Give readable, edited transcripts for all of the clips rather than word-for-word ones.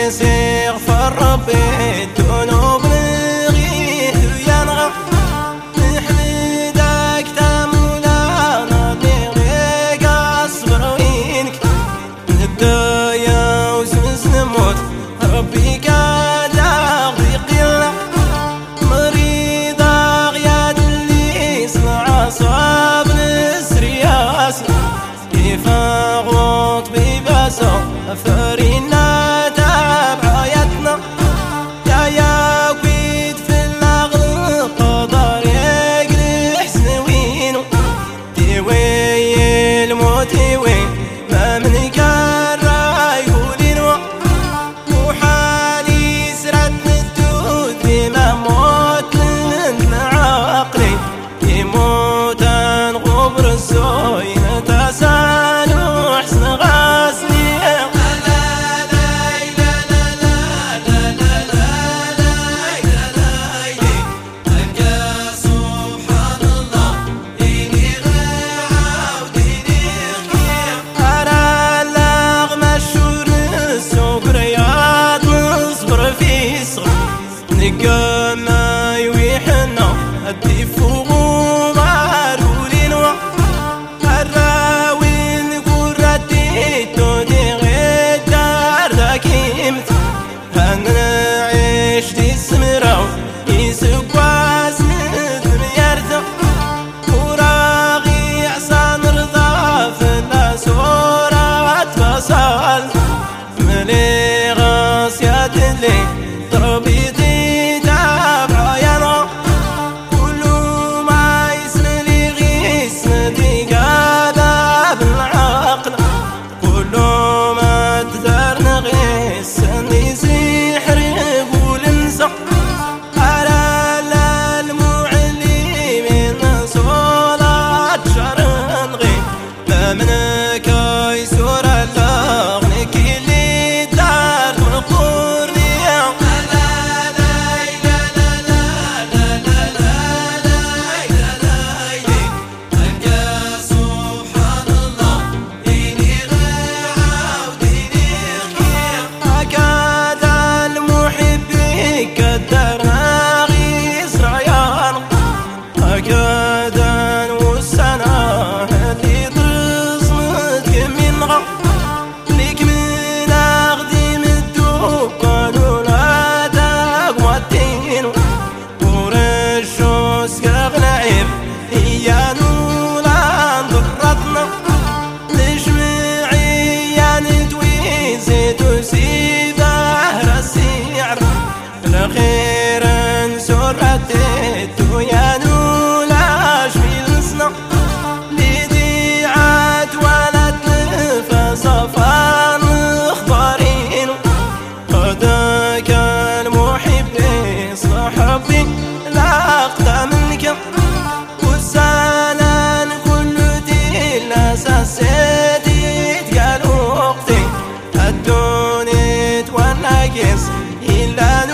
يغفر ربي الذنوب نغيه وينغى نحمدك تمولانا نغيق الصبر وينك نبدايا وسوس نموت ربي كادا ضيقنا مريضة غياد اللي صنع صاب نسرياس كيف غوط بباسو فرينا نقاما يويحنا الدفو مارولين الراوين قراتي تودي غير دار ذاكيمت هنعيش دي السمراو يسقواز ندم يرثى وراغي عصا نرضى في الأسورات فصال ملي غاسيات اللي ضربيتي خيرا سرتت ويا نولاش في الصنا لذيعات ولد نفس صفان اخبارين هذاك المحب صاحبي لا اقدم منك والسنان كل دي الاساسات قالوا وقتي الدنيا والناقص الا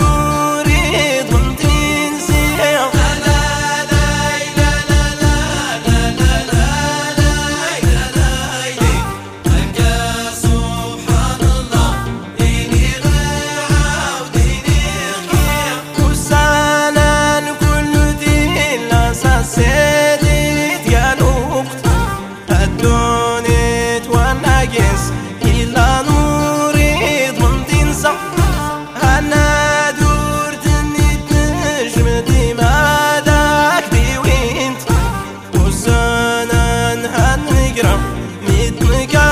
إلا نوري ضمن تنسى أنا دورت النيت نجمتي ما داك دي وينت والزنان هنقرا